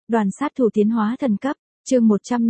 Đoàn sát thủ tiến hóa thần cấp, chương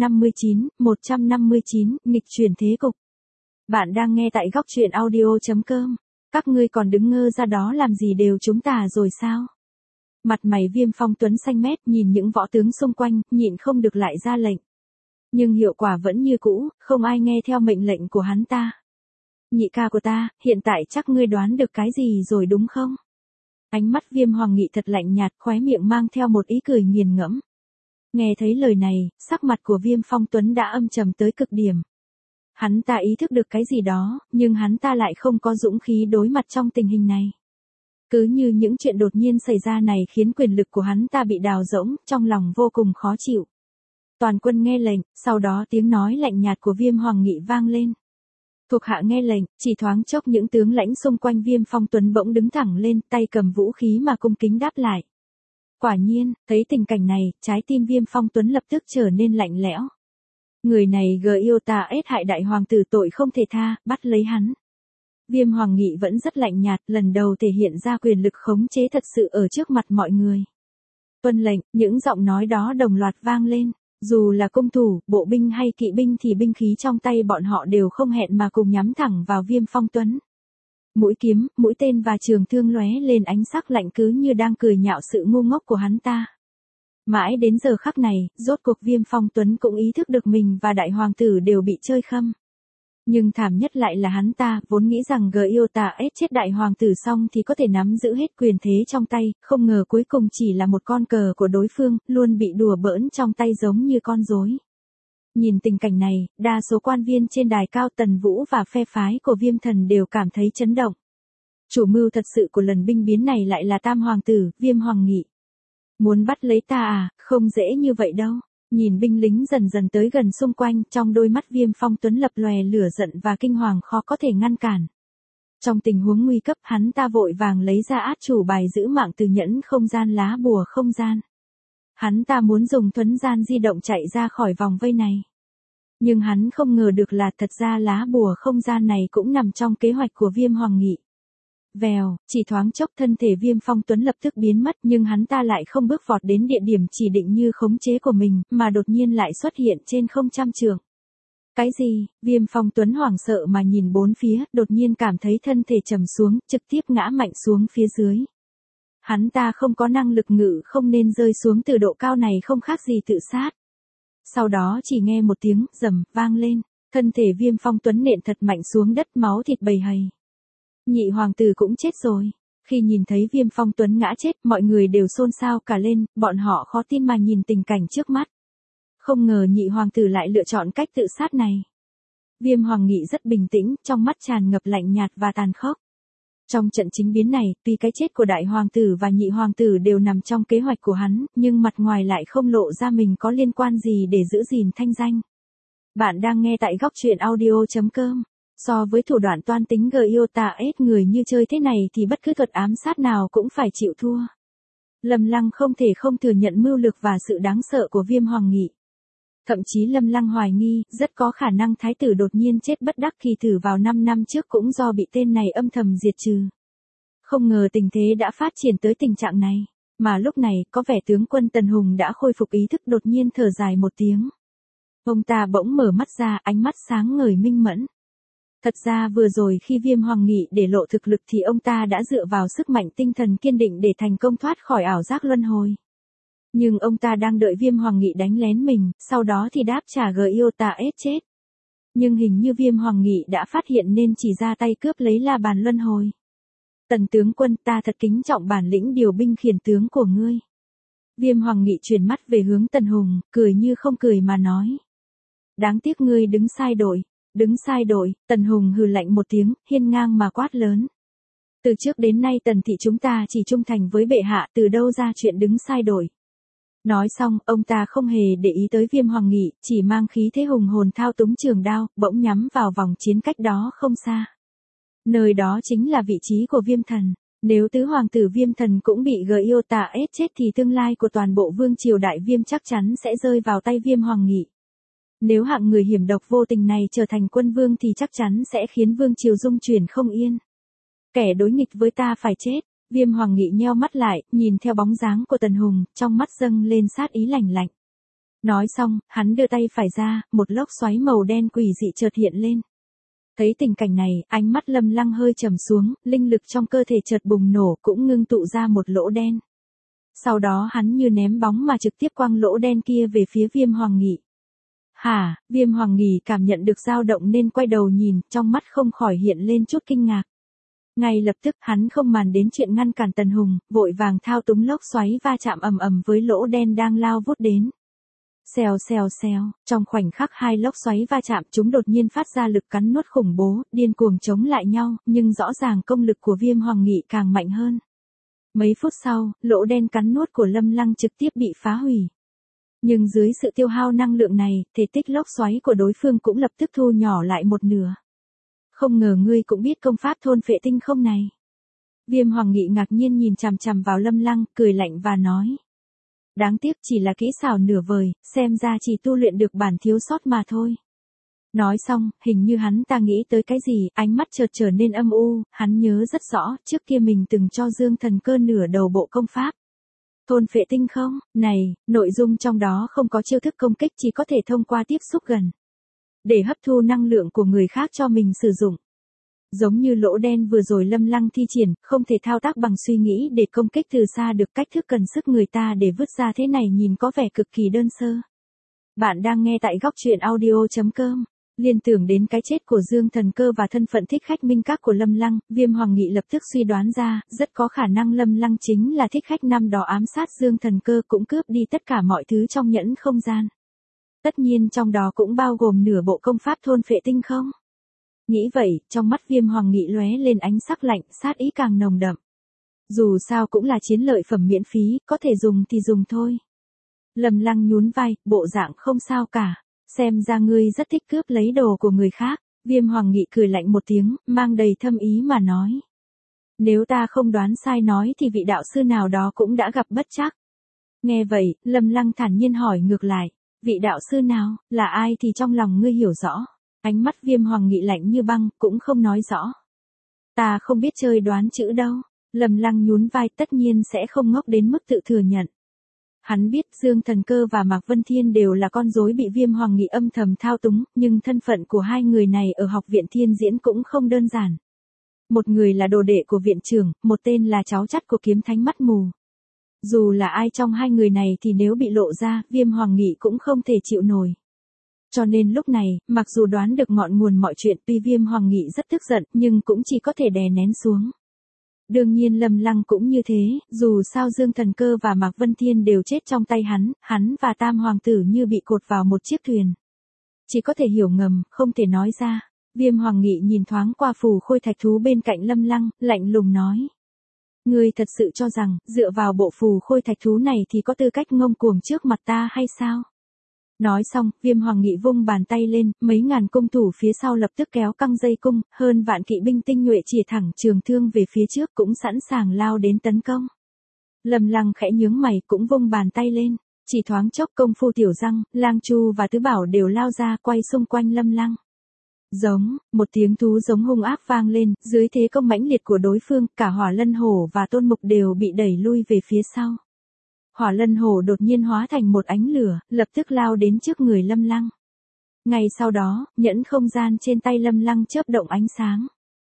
159, nghịch chuyển thế cục. Bạn đang nghe tại góc truyện audio.com. Các ngươi còn đứng ngơ ra đó làm gì, đều chúng ta rồi sao? Mặt mày Viêm Phong Tuấn xanh mét, nhìn những võ tướng xung quanh, nhịn không được lại ra lệnh. Nhưng hiệu quả vẫn như cũ, không ai nghe theo mệnh lệnh của hắn ta. Nhị ca của ta, hiện tại chắc ngươi đoán được cái gì rồi đúng không? Ánh mắt Viêm Hoàng Nghị thật lạnh nhạt, khóe miệng mang theo một ý cười nghiền ngẫm. Nghe thấy lời này, sắc mặt của Viêm Phong Tuấn đã âm trầm tới cực điểm. Hắn ta ý thức được cái gì đó, nhưng hắn ta lại không có dũng khí đối mặt trong tình hình này. Cứ như những chuyện đột nhiên xảy ra này khiến quyền lực của hắn ta bị đào rỗng, trong lòng vô cùng khó chịu. Toàn quân nghe lệnh, sau đó tiếng nói lạnh nhạt của Viêm Hoàng Nghị vang lên. Thuộc hạ nghe lệnh, chỉ thoáng chốc những tướng lãnh xung quanh Viêm Phong Tuấn bỗng đứng thẳng lên, tay cầm vũ khí mà cung kính đáp lại. Quả nhiên, thấy tình cảnh này, trái tim Viêm Phong Tuấn lập tức trở nên lạnh lẽo. Người này yêu ta ết hại đại hoàng tử, tội không thể tha, bắt lấy hắn. Viêm Hoàng Nghị vẫn rất lạnh nhạt, lần đầu thể hiện ra quyền lực khống chế thật sự ở trước mặt mọi người. Tuân lệnh, những giọng nói đó đồng loạt vang lên. Dù là cung thủ, bộ binh hay kỵ binh thì binh khí trong tay bọn họ đều không hẹn mà cùng nhắm thẳng vào Viêm Phong Tuấn. Mũi kiếm, mũi tên và trường thương lóe lên ánh sắc lạnh, cứ như đang cười nhạo sự ngu ngốc của hắn ta. Mãi đến giờ khắc này, rốt cuộc Viêm Phong Tuấn cũng ý thức được mình và đại hoàng tử đều bị chơi khăm. Nhưng thảm nhất lại là hắn ta, vốn nghĩ rằng yêu ta ết chết đại hoàng tử xong thì có thể nắm giữ hết quyền thế trong tay, không ngờ cuối cùng chỉ là một con cờ của đối phương, luôn bị đùa bỡn trong tay giống như con rối. Nhìn tình cảnh này, đa số quan viên trên đài cao Tần Vũ và phe phái của Viêm Thần đều cảm thấy chấn động. Chủ mưu thật sự của lần binh biến này lại là Tam Hoàng tử, Viêm Hoàng Nghị. Muốn bắt lấy ta à, không dễ như vậy đâu. Nhìn binh lính dần dần tới gần xung quanh, trong đôi mắt Viêm Phong Tuấn lập lòe lửa giận và kinh hoàng khó có thể ngăn cản. Trong tình huống nguy cấp, hắn ta vội vàng lấy ra át chủ bài giữ mạng từ nhẫn không gian lá bùa không gian. Hắn ta muốn dùng thuấn gian di động chạy ra khỏi vòng vây này. Nhưng hắn không ngờ được là thật ra lá bùa không gian này cũng nằm trong kế hoạch của Viêm Hoàng Nghị. Vèo, chỉ thoáng chốc thân thể Viêm Phong Tuấn lập tức biến mất, nhưng hắn ta lại không bước vọt đến địa điểm chỉ định như khống chế của mình, mà đột nhiên lại xuất hiện trên không trăm trượng. Cái gì? Viêm Phong Tuấn hoảng sợ mà nhìn bốn phía, đột nhiên cảm thấy thân thể trầm xuống, trực tiếp ngã mạnh xuống phía dưới. Hắn ta không có năng lực ngự không nên rơi xuống từ độ cao này không khác gì tự sát. Sau đó chỉ nghe một tiếng rầm vang lên, thân thể Viêm Phong Tuấn nện thật mạnh xuống đất, máu thịt bầy hầy. Nhị hoàng tử cũng chết rồi. Khi nhìn thấy Viêm Phong Tuấn ngã chết, mọi người đều xôn xao cả lên, bọn họ khó tin mà nhìn tình cảnh trước mắt. Không ngờ nhị hoàng tử lại lựa chọn cách tự sát này. Viêm Hoàng Nghị rất bình tĩnh, trong mắt tràn ngập lạnh nhạt và tàn khốc. Trong trận chính biến này, tuy cái chết của đại hoàng tử và nhị hoàng tử đều nằm trong kế hoạch của hắn, nhưng mặt ngoài lại không lộ ra mình có liên quan gì để giữ gìn thanh danh. Bạn đang nghe tại góc truyện audio.com. So với thủ đoạn toan tính yêu ta ết người như chơi thế này thì bất cứ thuật ám sát nào cũng phải chịu thua. Lâm Lăng không thể không thừa nhận mưu lược và sự đáng sợ của Viêm Hoàng Nghị. Thậm chí Lâm Lăng hoài nghi, rất có khả năng thái tử đột nhiên chết bất đắc kỳ tử vào 5 năm trước cũng do bị tên này âm thầm diệt trừ. Không ngờ tình thế đã phát triển tới tình trạng này, mà lúc này có vẻ tướng quân Tần Hùng đã khôi phục ý thức, đột nhiên thở dài một tiếng. Ông ta bỗng mở mắt ra, ánh mắt sáng ngời minh mẫn. Thật ra vừa rồi khi Viêm Hoàng Nghị để lộ thực lực thì ông ta đã dựa vào sức mạnh tinh thần kiên định để thành công thoát khỏi ảo giác luân hồi. Nhưng ông ta đang đợi Viêm Hoàng Nghị đánh lén mình, sau đó thì đáp trả yêu ta ết chết. Nhưng hình như Viêm Hoàng Nghị đã phát hiện nên chỉ ra tay cướp lấy la bàn luân hồi. Tần tướng quân, ta thật kính trọng bản lĩnh điều binh khiển tướng của ngươi. Viêm Hoàng Nghị chuyển mắt về hướng Tần Hùng, cười như không cười mà nói. Đáng tiếc ngươi đứng sai đội. Đứng sai đội, Tần Hùng hừ lạnh một tiếng, hiên ngang mà quát lớn. Từ trước đến nay Tần thị chúng ta chỉ trung thành với bệ hạ, từ đâu ra chuyện đứng sai đội. Nói xong, ông ta không hề để ý tới Viêm Hoàng Nghị, chỉ mang khí thế hùng hồn thao túng trường đao, bỗng nhắm vào vòng chiến cách đó không xa. Nơi đó chính là vị trí của Viêm Thần. Nếu tứ hoàng tử Viêm Thần cũng bị yêu ta ết chết thì tương lai của toàn bộ vương triều Đại Viêm chắc chắn sẽ rơi vào tay Viêm Hoàng Nghị. Nếu hạng người hiểm độc vô tình này trở thành quân vương thì chắc chắn sẽ khiến vương triều rung chuyển không yên. Kẻ đối nghịch với ta phải chết. Viêm Hoàng Nghị nheo mắt lại, nhìn theo bóng dáng của Tần Hùng, trong mắt dâng lên sát ý lạnh lạnh. Nói xong, hắn đưa tay phải ra, một lốc xoáy màu đen quỷ dị chợt hiện lên. Thấy tình cảnh này, ánh mắt Lâm Lăng hơi trầm xuống, linh lực trong cơ thể chợt bùng nổ cũng ngưng tụ ra một lỗ đen. Sau đó hắn như ném bóng mà trực tiếp quăng lỗ đen kia về phía Viêm Hoàng Nghị. Hả, Viêm Hoàng Nghị cảm nhận được dao động nên quay đầu nhìn, trong mắt không khỏi hiện lên chút kinh ngạc. Ngay lập tức hắn không màng đến chuyện ngăn cản Tần Hùng, vội vàng thao túng lốc xoáy va chạm ầm ầm với lỗ đen đang lao vút đến. Xèo xèo xèo, trong khoảnh khắc hai lốc xoáy va chạm chúng đột nhiên phát ra lực cắn nuốt khủng bố, điên cuồng chống lại nhau, nhưng rõ ràng công lực của Viêm Hoàng Nghị càng mạnh hơn. Mấy phút sau, lỗ đen cắn nuốt của Lâm Lăng trực tiếp bị phá hủy. Nhưng dưới sự tiêu hao năng lượng này, thể tích lốc xoáy của đối phương cũng lập tức thu nhỏ lại một nửa. Không ngờ ngươi cũng biết công pháp thôn phệ tinh không này. Viêm Hoàng Nghị ngạc nhiên nhìn chằm chằm vào Lâm Lăng, cười lạnh và nói. Đáng tiếc chỉ là kỹ xảo nửa vời, xem ra chỉ tu luyện được bản thiếu sót mà thôi. Nói xong, hình như hắn ta nghĩ tới cái gì, ánh mắt chợt trở nên âm u, hắn nhớ rất rõ, trước kia mình từng cho Dương Thần Cơ nửa đầu bộ công pháp. Thôn phệ tinh không, này, nội dung trong đó không có chiêu thức công kích chỉ có thể thông qua tiếp xúc gần. Để hấp thu năng lượng của người khác cho mình sử dụng. Giống như lỗ đen vừa rồi Lâm Lăng thi triển, không thể thao tác bằng suy nghĩ để công kích từ xa được, cách thức cần sức người ta để vứt ra thế này nhìn có vẻ cực kỳ đơn sơ. Bạn đang nghe tại góc truyện audio.com. Liên tưởng đến cái chết của Dương Thần Cơ và thân phận thích khách minh các của Lâm Lăng, Viêm Hoàng Nghị lập tức suy đoán ra, rất có khả năng Lâm Lăng chính là thích khách năm đó ám sát Dương Thần Cơ cũng cướp đi tất cả mọi thứ trong nhẫn không gian. Tất nhiên trong đó cũng bao gồm nửa bộ công pháp thôn phệ tinh không. Nghĩ vậy, trong mắt Viêm Hoàng Nghị lóe lên ánh sắc lạnh, sát ý càng nồng đậm. Dù sao cũng là chiến lợi phẩm miễn phí, có thể dùng thì dùng thôi. Lâm Lăng nhún vai, bộ dạng không sao cả. Xem ra ngươi rất thích cướp lấy đồ của người khác. Viêm Hoàng Nghị cười lạnh một tiếng, mang đầy thâm ý mà nói. Nếu ta không đoán sai nói thì vị đạo sư nào đó cũng đã gặp bất trắc. Nghe vậy, Lâm Lăng thản nhiên hỏi ngược lại. Vị đạo sư nào, là ai thì trong lòng ngươi hiểu rõ. Ánh mắt Viêm Hoàng Nghị lạnh như băng, cũng không nói rõ. Ta không biết chơi đoán chữ đâu. Lâm Lăng nhún vai, tất nhiên sẽ không ngốc đến mức tự thừa nhận. Hắn biết Dương Thần Cơ và Mạc Vân Thiên đều là con rối bị Viêm Hoàng Nghị âm thầm thao túng, nhưng thân phận của hai người này ở học viện Thiên Diễn cũng không đơn giản. Một người là đồ đệ của viện trưởng, một tên là cháu chắt của kiếm thánh mắt mù. Dù là ai trong hai người này thì nếu bị lộ ra, Viêm Hoàng Nghị cũng không thể chịu nổi. Cho nên lúc này, mặc dù đoán được ngọn nguồn mọi chuyện, tuy Viêm Hoàng Nghị rất tức giận, nhưng cũng chỉ có thể đè nén xuống. Đương nhiên Lâm Lăng cũng như thế, dù sao Dương Thần Cơ và Mạc Vân Thiên đều chết trong tay hắn và Tam Hoàng tử như bị cột vào một chiếc thuyền. Chỉ có thể hiểu ngầm, không thể nói ra. Viêm Hoàng Nghị nhìn thoáng qua phù khôi thạch thú bên cạnh Lâm Lăng, lạnh lùng nói. Ngươi thật sự cho rằng, dựa vào bộ phù khôi thạch thú này thì có tư cách ngông cuồng trước mặt ta hay sao? Nói xong, Viêm Hoàng Nghị vung bàn tay lên, mấy ngàn cung thủ phía sau lập tức kéo căng dây cung, hơn vạn kỵ binh tinh nhuệ chìa thẳng trường thương về phía trước cũng sẵn sàng lao đến tấn công. Lâm Lăng khẽ nhướng mày cũng vung bàn tay lên, chỉ thoáng chốc công phu tiểu răng, Lang Chu và Tứ Bảo đều lao ra quay xung quanh Lâm Lăng. Giống, một tiếng thú giống hung ác vang lên, dưới thế công mãnh liệt của đối phương, cả Hỏa Lân Hổ và Tôn Mục đều bị đẩy lui về phía sau. Hỏa Lân Hổ đột nhiên hóa thành một ánh lửa, lập tức lao đến trước người Lâm Lăng. Ngay sau đó, nhẫn không gian trên tay Lâm Lăng chớp động ánh sáng.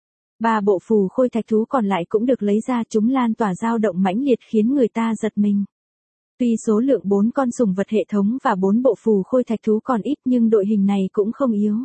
3 bộ phù khôi thạch thú còn lại cũng được lấy ra, chúng lan tỏa dao động mãnh liệt khiến người ta giật mình. Tuy số lượng 4 con sủng vật hệ thống và 4 bộ phù khôi thạch thú còn ít nhưng đội hình này cũng không yếu.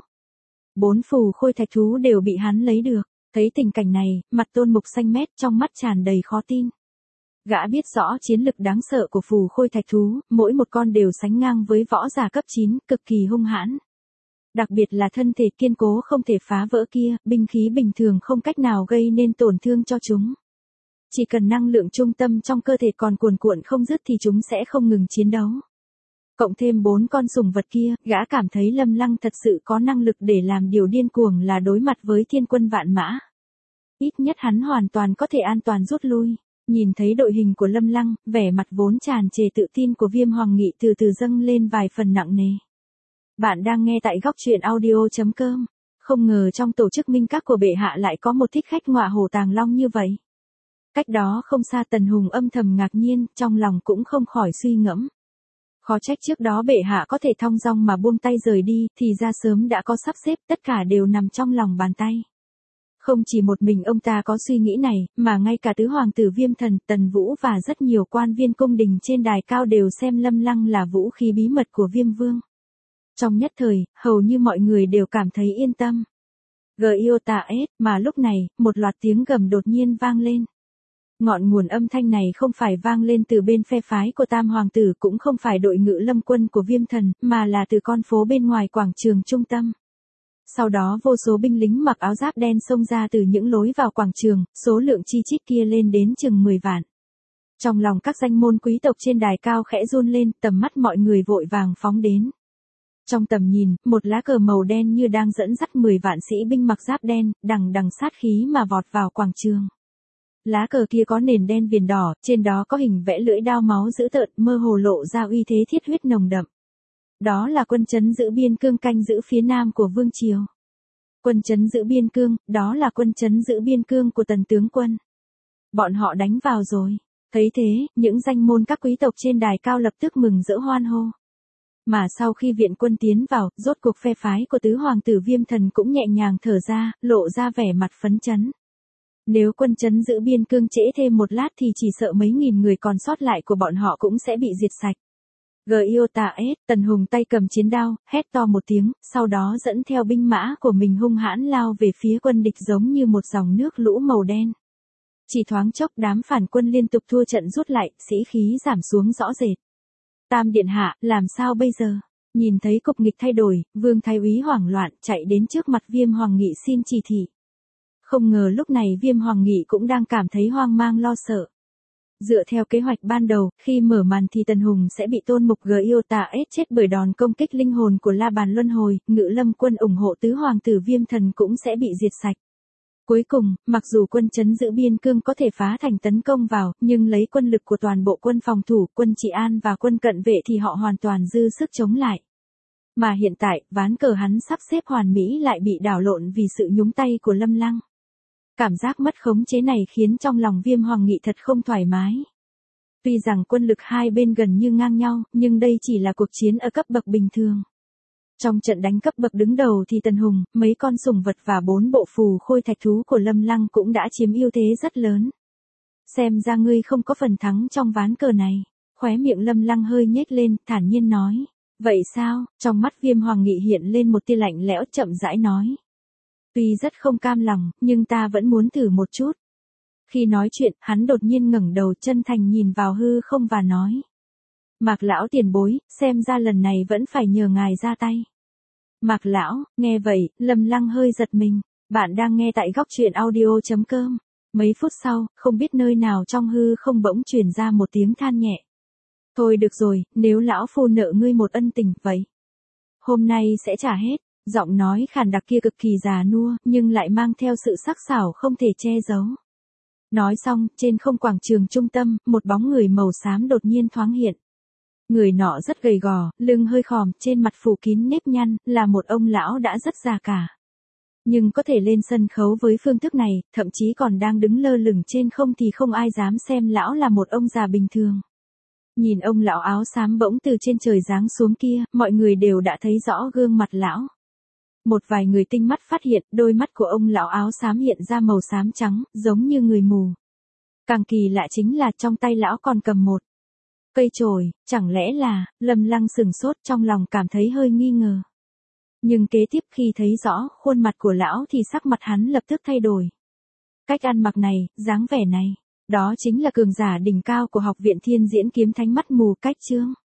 4 phù khôi thạch thú đều bị hắn lấy được. Thấy tình cảnh này, mặt Tôn Mục xanh mét, trong mắt tràn đầy khó tin. Gã biết rõ chiến lực đáng sợ của phù khôi thạch thú, mỗi một con đều sánh ngang với võ giả cấp 9, cực kỳ hung hãn. Đặc biệt là thân thể kiên cố không thể phá vỡ kia, binh khí bình thường không cách nào gây nên tổn thương cho chúng. Chỉ cần năng lượng trung tâm trong cơ thể còn cuồn cuộn không dứt thì chúng sẽ không ngừng chiến đấu. Cộng thêm 4 con sủng vật kia, gã cảm thấy Lâm Lăng thật sự có năng lực để làm điều điên cuồng là đối mặt với thiên quân vạn mã. Ít nhất hắn hoàn toàn có thể an toàn rút lui. Nhìn thấy đội hình của Lâm Lăng, vẻ mặt vốn tràn trề tự tin của Viêm Hoàng Nghị từ từ dâng lên vài phần nặng nề. Bạn đang nghe tại góc truyện audio.com. Không ngờ trong tổ chức minh các của bệ hạ lại có một thích khách ngọa hổ tàng long như vậy. Cách đó không xa Tần Hùng âm thầm ngạc nhiên, trong lòng cũng không khỏi suy ngẫm. Khó trách trước đó bệ hạ có thể thong dong mà buông tay rời đi, thì ra sớm đã có sắp xếp, tất cả đều nằm trong lòng bàn tay. Không chỉ một mình ông ta có suy nghĩ này, mà ngay cả tứ hoàng tử Viêm Thần, Tần Vũ và rất nhiều quan viên cung đình trên đài cao đều xem Lâm Lăng là vũ khí bí mật của Viêm Vương. Trong nhất thời, hầu như mọi người đều cảm thấy yên tâm. G.I.O.T.A.S. Mà lúc này, một loạt tiếng gầm đột nhiên vang lên. Ngọn nguồn âm thanh này không phải vang lên từ bên phe phái của Tam Hoàng tử, cũng không phải đội ngự lâm quân của Viêm Thần, mà là từ con phố bên ngoài quảng trường trung tâm. Sau đó vô số binh lính mặc áo giáp đen xông ra từ những lối vào quảng trường, số lượng chi chít kia lên đến chừng 10 vạn. Trong lòng các danh môn quý tộc trên đài cao khẽ run lên, tầm mắt mọi người vội vàng phóng đến. Trong tầm nhìn, một lá cờ màu đen như đang dẫn dắt 10 vạn sĩ binh mặc giáp đen, đằng đằng sát khí mà vọt vào quảng trường. Lá cờ kia có nền đen viền đỏ, trên đó có hình vẽ lưỡi đao máu dữ tợn, mơ hồ lộ ra uy thế thiết huyết nồng đậm. Đó là quân trấn giữ biên cương canh giữ phía nam của vương triều. Quân trấn giữ biên cương, đó là quân trấn giữ biên cương của Tần tướng quân. Bọn họ đánh vào rồi. Thấy thế, những danh môn các quý tộc trên đài cao lập tức mừng rỡ hoan hô. Mà sau khi viện quân tiến vào, rốt cuộc phe phái của tứ hoàng tử Viêm Thần cũng nhẹ nhàng thở ra, lộ ra vẻ mặt phấn chấn. Nếu quân trấn giữ biên cương trễ thêm một lát thì chỉ sợ mấy nghìn người còn sót lại của bọn họ cũng sẽ bị diệt sạch. G.I.O.T.A.S. Tần Hùng tay cầm chiến đao, hét to một tiếng, sau đó dẫn theo binh mã của mình hung hãn lao về phía quân địch giống như một dòng nước lũ màu đen. Chỉ thoáng chốc đám phản quân liên tục thua trận rút lại, sĩ khí giảm xuống rõ rệt. Tam điện hạ, làm sao bây giờ? Nhìn thấy cục nghịch thay đổi, Vương Thái Úy hoảng loạn chạy đến trước mặt Viêm Hoàng Nghị xin chỉ thị. Không ngờ lúc này Viêm Hoàng Nghị cũng đang cảm thấy hoang mang lo sợ. Dựa theo kế hoạch ban đầu, khi mở màn thì Tần Hùng sẽ bị Tôn Mục G.I.O.T.A.S. chết bởi đòn công kích linh hồn của La Bàn Luân Hồi, ngự lâm quân ủng hộ tứ hoàng tử Viêm Thần cũng sẽ bị diệt sạch. Cuối cùng, mặc dù quân trấn giữ biên cương có thể phá thành tấn công vào, nhưng lấy quân lực của toàn bộ quân phòng thủ, quân trị an và quân cận vệ thì họ hoàn toàn dư sức chống lại. Mà hiện tại, ván cờ hắn sắp xếp hoàn mỹ lại bị đảo lộn vì sự nhúng tay của Lâm Lăng. Cảm giác mất khống chế này khiến trong lòng Viêm Hoàng Nghị thật không thoải mái. Tuy rằng quân lực hai bên gần như ngang nhau, nhưng đây chỉ là cuộc chiến ở cấp bậc bình thường. Trong trận đánh cấp bậc đứng đầu thì Tần Hùng, mấy con sủng vật và 4 bộ phù khôi thạch thú của Lâm Lăng cũng đã chiếm ưu thế rất lớn. Xem ra ngươi không có phần thắng trong ván cờ này. Khóe miệng Lâm Lăng hơi nhếch lên, thản nhiên nói. Vậy sao? Trong mắt Viêm Hoàng Nghị hiện lên một tia lạnh lẽo, chậm rãi nói. Tuy rất không cam lòng, nhưng ta vẫn muốn thử một chút. Khi nói chuyện, hắn đột nhiên ngẩng đầu chân thành nhìn vào hư không và nói. Mạc lão tiền bối, xem ra lần này vẫn phải nhờ ngài ra tay. Mạc lão, nghe vậy, Lâm Lăng hơi giật mình. Bạn đang nghe tại góc truyện audio.com. Mấy phút sau, không biết nơi nào trong hư không bỗng truyền ra một tiếng than nhẹ. Thôi được rồi, nếu lão phu nợ ngươi một ân tình, vậy hôm nay sẽ trả hết. Giọng nói khàn đặc kia cực kỳ già nua, nhưng lại mang theo sự sắc sảo không thể che giấu. Nói xong, trên không quảng trường trung tâm, một bóng người màu xám đột nhiên thoáng hiện. Người nọ rất gầy gò, lưng hơi khòm, trên mặt phủ kín nếp nhăn, là một ông lão đã rất già cả. Nhưng có thể lên sân khấu với phương thức này, thậm chí còn đang đứng lơ lửng trên không thì không ai dám xem lão là một ông già bình thường. Nhìn ông lão áo xám bỗng từ trên trời giáng xuống kia, mọi người đều đã thấy rõ gương mặt lão. Một vài người tinh mắt phát hiện, đôi mắt của ông lão áo xám hiện ra màu xám trắng, giống như người mù. Càng kỳ lạ chính là trong tay lão còn cầm một cây chổi, chẳng lẽ là, Lâm Lăng sừng sốt trong lòng cảm thấy hơi nghi ngờ. Nhưng kế tiếp khi thấy rõ khuôn mặt của lão thì sắc mặt hắn lập tức thay đổi. Cách ăn mặc này, dáng vẻ này, đó chính là cường giả đỉnh cao của học viện Thiên Diễn Kiếm Thánh mắt mù Cách Chương.